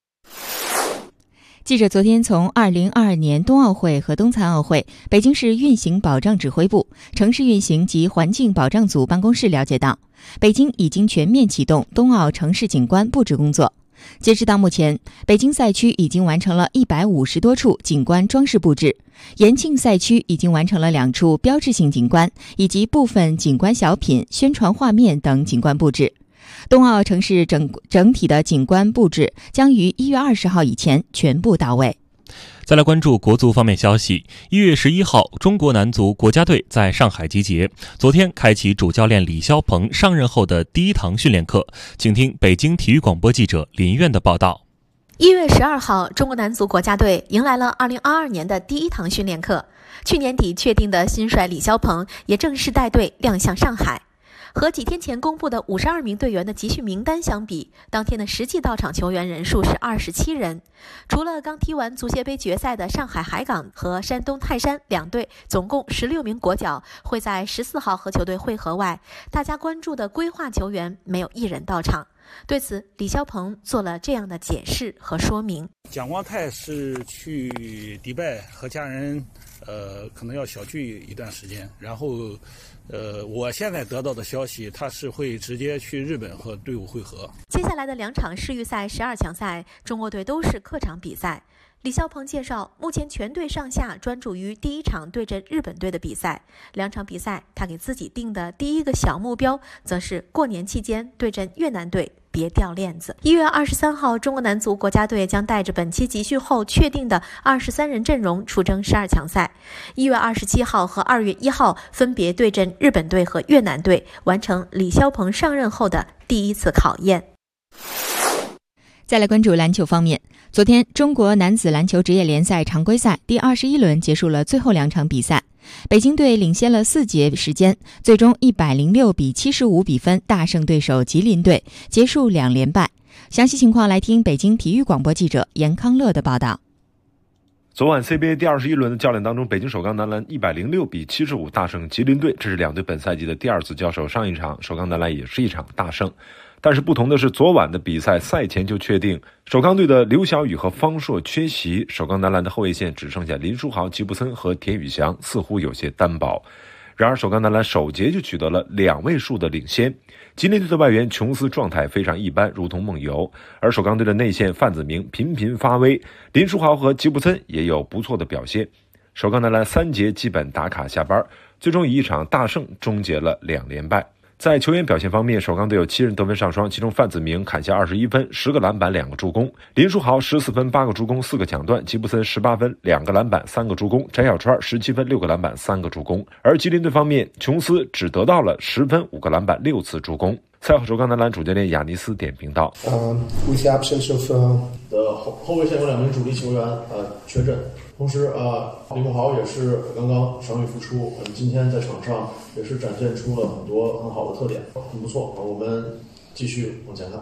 记者昨天从二零二二年冬奥会和冬残奥会北京市运行保障指挥部城市运行及环境保障组办公室了解到，北京已经全面启动冬奥城市景观布置工作。截止到目前，北京赛区已经完成了一百五十多处景观装饰布置，延庆赛区已经完成了两处标志性景观以及部分景观小品、宣传画面等景观布置。冬奥城市整整体的景观布置将于一月二十号以前全部到位。 再来关注国足方面消息。一月十一号，中国男足国家队在上海集结，昨天开启主教练李霄鹏上任后的第一堂训练课。请听北京体育广播记者林苑的报道。 一月十二号，中国男足国家队迎来了二零二二年的第一堂训练课。去年底确定的新帅李霄鹏也正式带队亮相上海。和几天前公布的五十二名队员的集训名单相比，当天的实际到场球员人数是二十七人。除了刚踢完足协杯决赛的上海海港和山东泰山两队总共十六名国脚会在十四号和球队会合外，大家关注的规划球员没有一人到场。对此，李霄鹏做了这样的解释和说明。 蒋光太是去迪拜和家人呃，可能要小聚一段时间，然后呃，我现在得到的消息，他是会直接去日本和队伍会合。 接下来的两场世预赛十二强赛，中国队都是客场比赛。李霄鹏介绍，目前全队上下专注于第一场对阵日本队的比赛。两场比赛，他给自己定的第一个小目标，则是过年期间对阵越南队，别掉链子。一月二十三号，中国男足国家队将带着本期集训后确定的二十三人阵容出征十二强赛。一月二十七号和二月一号分别对阵日本队和越南队，完成李霄鹏上任后的第一次考验。 再来关注篮球方面，昨天中国男子篮球职业联赛常规赛第二十一轮结束了最后两场比赛，北京队领先了四节时间，最终一百零六比七十五比分大胜对手吉林队，结束两连败。详细情况来听北京体育广播记者严康乐的报道。 昨晚 C B A 第二十一轮的较量当中，北京首钢男篮一百零六比七十五大胜吉林队，这是两队本赛季的第二次交手，上一场首钢男篮也是一场大胜。但是不同的是，昨晚的比赛赛前就确定首钢队的刘晓宇和方硕缺席，首钢男篮的后卫线只剩下林书豪、吉布森和田宇翔，似乎有些单薄。然而首钢男篮首节就取得了两位数的领先，吉林队的外援琼斯状态非常一般，如同梦游，而首钢队的内线范子铭频频发威，林书豪和吉布森也有不错的表现。首钢男篮三节基本打卡下班，最终以一场大胜终结了两连败。在球员表现方面，首钢队有七人得分上双，其中范子铭砍下二十一分，十个篮板，两个助攻；林书豪十四分，八个助攻，四个抢断；吉布森十八分，两个篮板，三个助攻；翟小川十七分，六个篮板，三个助攻。而吉林队方面，琼斯只得到了十分，五个篮板，六次助攻。赛后，首钢男篮主教练亚尼斯点评道：“ 呃 ，with the absence of 的后后卫线有两名主力球员呃缺阵。”同时啊，林书豪也是刚刚伤愈复出，嗯，今天在场上也是展现出了很多很好的特点，很不错啊。我们继续往前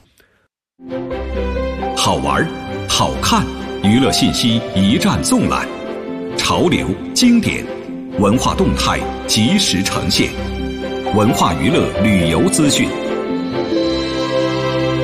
看。 好玩、好看，娱乐信息一站纵览，潮流、经典、文化动态及时呈现，文化娱乐旅游资讯。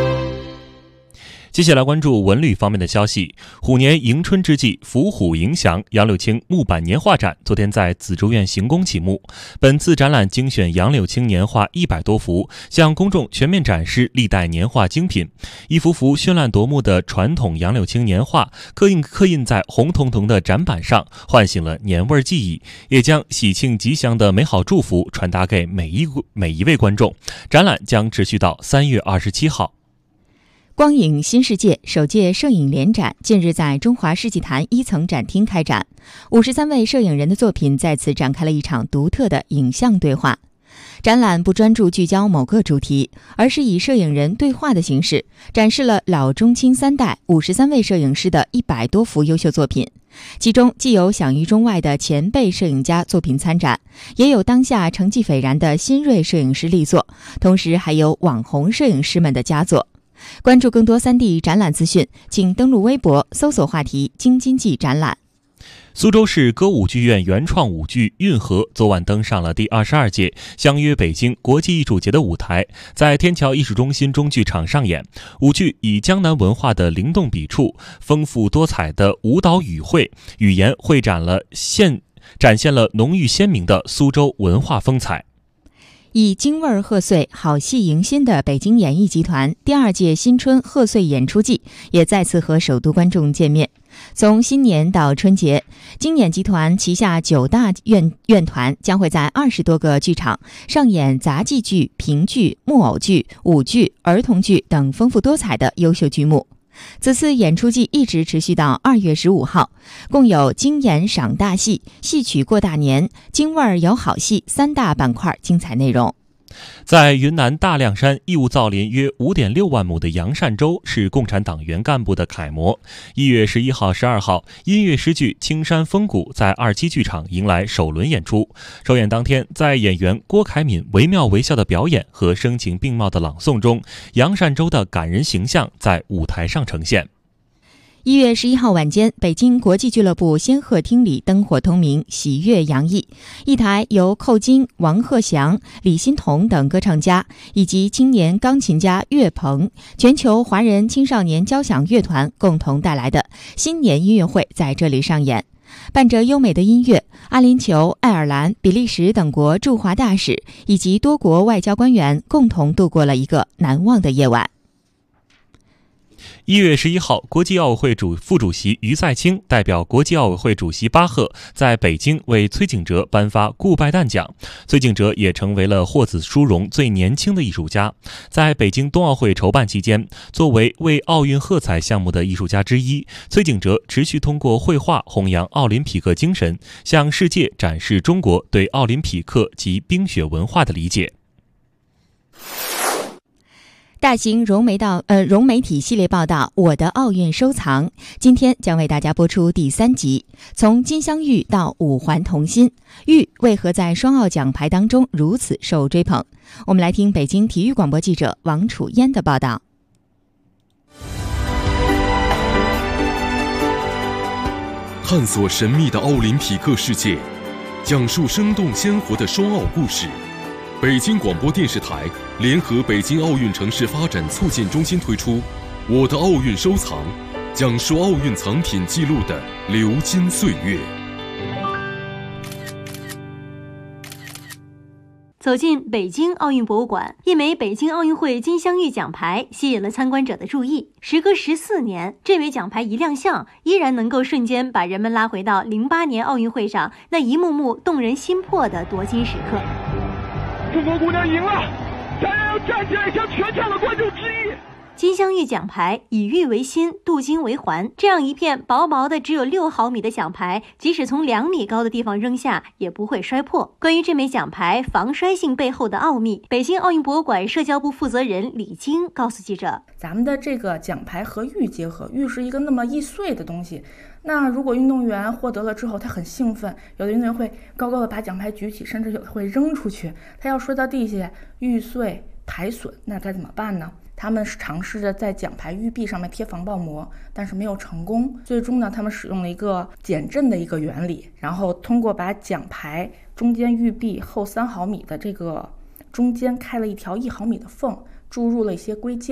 接下来关注文旅方面的消息。虎年迎春之际，伏虎迎祥杨柳青木板年画展昨天在紫竹院行宫启幕。本次展览精选杨柳青年画一百多幅，向公众全面展示历代年画精品。一幅幅绚烂夺目的传统杨柳青年画刻印刻印在红彤彤的展板上，唤醒了年味记忆，也将喜庆吉祥的美好祝福传达给每一每一位观众。展览将持续到三月二十七号。 光影新世界首届摄影联展近日在中华世纪坛一层展厅开展，五十三位摄影人的作品在此展开了一场独特的影像对话。展览不专注聚焦某个主题，而是以摄影人对话的形式，展示了老中青三代五十三位摄影师的一百多幅优秀作品。其中既有享誉中外的前辈摄影家作品参展，也有当下成绩斐然的新锐摄影师力作，同时还有网红摄影师们的佳作。关注更多 三 D 展览资讯，请登录微博搜索话题京津冀展览。 苏州市歌舞剧院原创舞剧《运河》昨晚登上了第二十二届相约北京国际艺术节的舞台，在天桥艺术中心中剧场上演。舞剧以江南文化的灵动笔触、丰富多彩的舞蹈语汇语言汇展了现展现了浓郁鲜明的苏州文化风采。 以京味儿贺岁、好戏迎新的北京演艺集团第二届新春贺岁演出季也再次和首都观众见面。从新年到春节，京演集团旗下九大院院团将会在二十多个剧场上演杂技剧、评剧、木偶剧、舞剧、儿童剧等丰富多彩的优秀剧目。此次演出季一直持续到二月十五号，共有京演赏大戏、戏曲过大年、京味儿有好戏三大板块精彩内容。 在云南大凉山义务造林约 五点六万亩的杨善洲是共产党员干部的楷模。一月十一号、十二号，音乐诗剧《青山风骨》在二期剧场迎来首轮演出。首演当天，在演员郭凯敏惟妙惟肖的表演和声情并茂的朗诵中，杨善洲的感人形象在舞台上呈现。 一月十一号晚间，北京国际俱乐部仙鹤厅里灯火通明，喜悦洋溢。一台由寇金、王鹤祥、李欣彤等歌唱家以及青年钢琴家岳鹏、全球华人青少年交响乐团共同带来的新年音乐会在这里上演。伴着优美的音乐，阿联酋、爱尔兰、比利时等国驻华大使以及多国外交官员共同度过了一个难忘的夜晚。 一月十一号，国际奥委会主副主席于再清代表国际奥委会主席巴赫在北京为崔景哲颁发顾拜旦奖。崔景哲也成为了获此殊荣最年轻的艺术家。在北京冬奥会筹办期间，作为为奥运喝彩项目的艺术家之一，崔景哲持续通过绘画弘扬奥林匹克精神，向世界展示中国对奥林匹克及冰雪文化的理解。 大型融媒道呃融媒体系列报道《我的奥运收藏》今天将为大家播出第三集。从金镶玉到五环同心，玉为何在双奥奖牌当中如此受追捧？我们来听北京体育广播记者王楚嫣的报道。 探索神秘的奥林匹克世界，讲述生动鲜活的双奥故事。北京广播电视台联合北京奥运城市发展促进中心推出《我的奥运收藏》，讲述奥运藏品记录的流金岁月。 走进北京奥运博物馆，一枚北京奥运会金镶玉奖牌吸引了参观者的注意。时隔十四年，这枚奖牌一亮相，依然能够瞬间把人们拉回到零八年奥运会上那一幕幕动人心魄的夺金时刻。 中国姑娘赢了，大家要站起来向全场的观众致意。 金镶玉奖牌以玉为心，镀金为环，这样一片薄薄的只有六毫米的奖牌，即使从两米高的地方扔下也不会摔破。关于这枚奖牌防摔性背后的奥秘，北京奥运博物馆社交部负责人李晶告诉记者： 咱们的这个奖牌和玉结合，玉是一个那么易碎的东西，那如果运动员获得了之后，他很兴奋，有的运动员会高高的把奖牌举起，甚至有的会扔出去，他要摔到地下，玉碎排损，那该怎么办呢？他们尝试着在奖牌玉壁上面贴防爆膜，但是没有成功。最终呢，他们使用了一个减震的一个原理，然后通过把奖牌中间玉壁厚三毫米的这个中间开了一条一毫米的缝，注入了一些硅胶，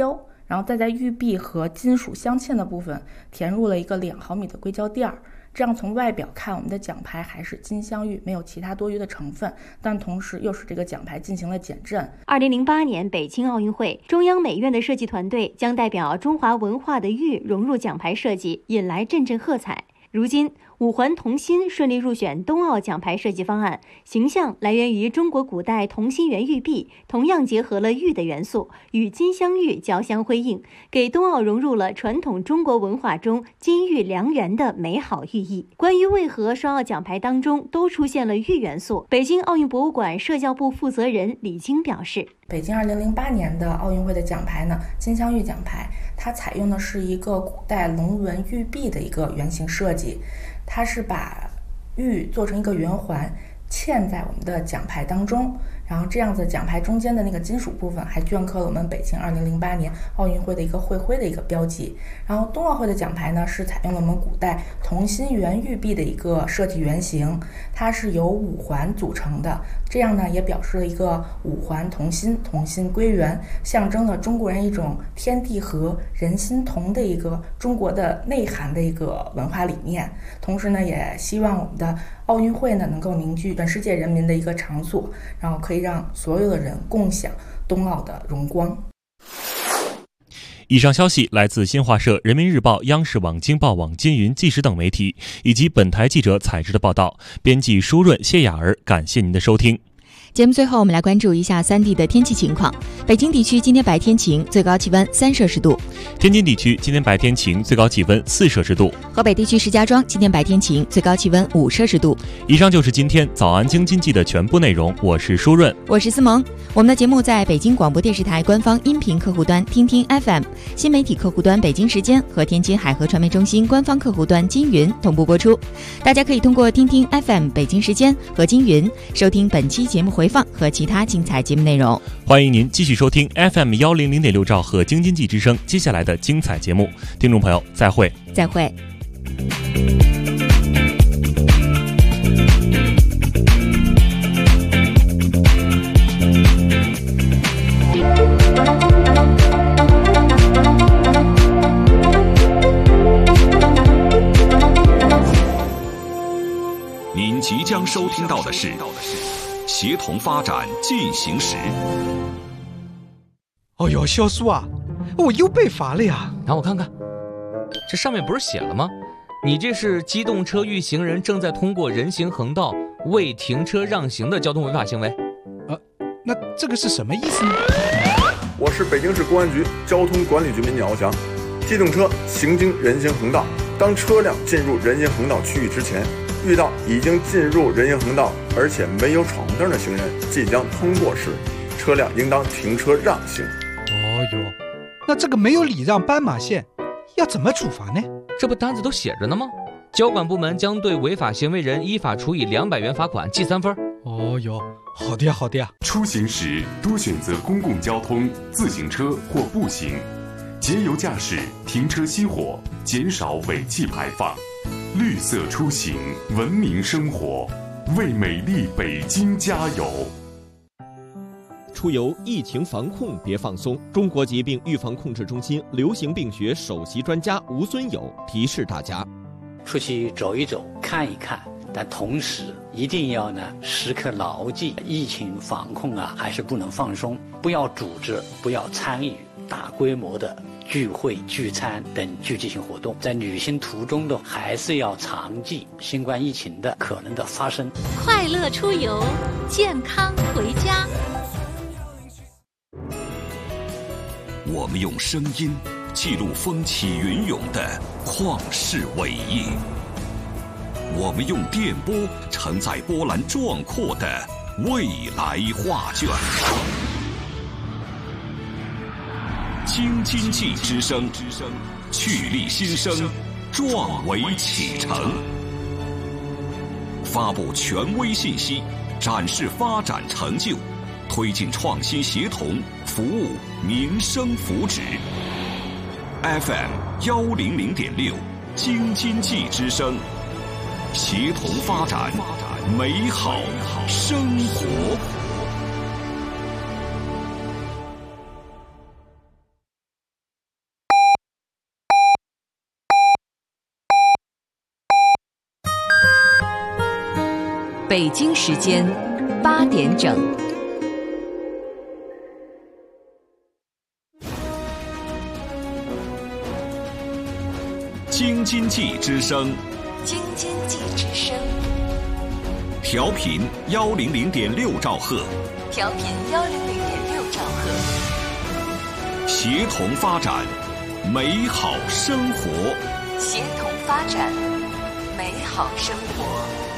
然后再在玉壁和金属镶嵌的部分填入了一个两毫米的硅胶垫儿。这样从外表看，我们的奖牌还是金镶玉，没有其他多余的成分，但同时又使这个奖牌进行了减震。 二零零八年北京奥运会，中央美院的设计团队将代表中华文化的玉融入奖牌设计，引来阵阵喝彩。如今，五环同心顺利入选冬奥奖牌设计方案，形象来源于中国古代同心圆玉璧，同样结合了玉的元素，与金镶玉交相辉映，给冬奥融入了传统中国文化中金玉良缘的美好寓意。关于为何双奥奖牌当中都出现了玉元素，北京奥运博物馆摄教部负责人李晶表示， 北京二零零八年的奥运会的奖牌呢，金镶玉奖牌，它采用的是一个古代龙纹玉璧的一个圆形设计，它是把玉做成一个圆环嵌在我们的奖牌当中，然后这样子奖牌中间的那个金属部分还镌刻了我们北京二零零八年奥运会的一个会徽的一个标记。然后冬奥会的奖牌呢，是采用了我们古代同心圆玉璧的一个设计原型，它是由五环组成的，这样呢也表示了一个五环同心，同心归元，象征了中国人一种天地合、人心同的一个中国的内涵的一个文化理念。同时呢，也希望我们的奥运会呢能够凝聚全世界人民的一个场所，然后可以让所有的人共享冬奥的荣光。 以上消息来自新华社、人民日报、央视网、京报网、金云、纪实等媒体，以及本台记者采制的报道。编辑舒润、谢雅儿，感谢您的收听。 节目最后，我们来关注一下三地的天气情况。北京地区今天白天晴，最高气温三摄氏度； 天津地区今天白天晴，最高气温四摄氏度； 河北地区石家庄今天白天晴，最高气温五摄氏度。 以上就是今天早安京津冀的全部内容。我是舒润， 我是思萌。我们的节目在北京广播电视台官方音频客户端听听 F M、新媒体客户端北京时间和天津海河传媒中心官方客户端金云同步播出。大家可以通过听听 F M 北京时间和金云收听本期节目回放和其他精彩节目内容。 欢迎您继续收听 F M 幺零零点六兆赫京津冀之声接下来的精彩节目。听众朋友，再会， 再会。 您即将收听到的是协同发展进行时。 哦呦，小苏啊，我又被罚了呀！ 让我看看，这上面不是写了吗？你这是机动车遇行人正在通过人行横道未停车让行的交通违法行为。 呃，那这个是什么意思呢？ 我是北京市公安局交通管理局民警敖翔。机动车行经人行横道，当车辆进入人行横道区域之前，遇到已经进入人行横道而且没有闯红灯的行人即将通过时，车辆应当停车让行。 哦哟，那这个没有礼让斑马线要怎么处罚呢？ 这不单子都写着呢吗？交管部门将对违法行为人依法处以两百元罚款，记三分。 哦哟，好的呀，好的呀。 出行时多选择公共交通、自行车或步行，节油驾驶，停车熄火，减少尾气排放。绿色出行，文明生活，为美丽北京加油。 出游疫情防控别放松，中国疾病预防控制中心流行病学首席专家吴尊友提示大家： 出去走一走，看一看，但同时一定要呢时刻牢记，疫情防控啊还是不能放松，不要组织，不要参与大规模的聚会、聚餐等聚集性活动。在旅行途中的还是要常记新冠疫情的可能的发生。 快乐出游，健康回家。 我们用声音记录风起云涌的旷世伟业，我们用电波承载波澜壮阔的未来画卷。京津冀之声，趣立新生，壮维启程。发布权威信息，展示发展成就，推进创新协同，服务民生福祉。F M 幺零零点六，京津冀之声，协同发展，美好生活。 北京时间八点整。 京津冀之声， 京津冀之声， 调频幺零零点六兆赫， 调频幺零零点六兆赫， 协同发展，美好生活， 协同发展，美好生活。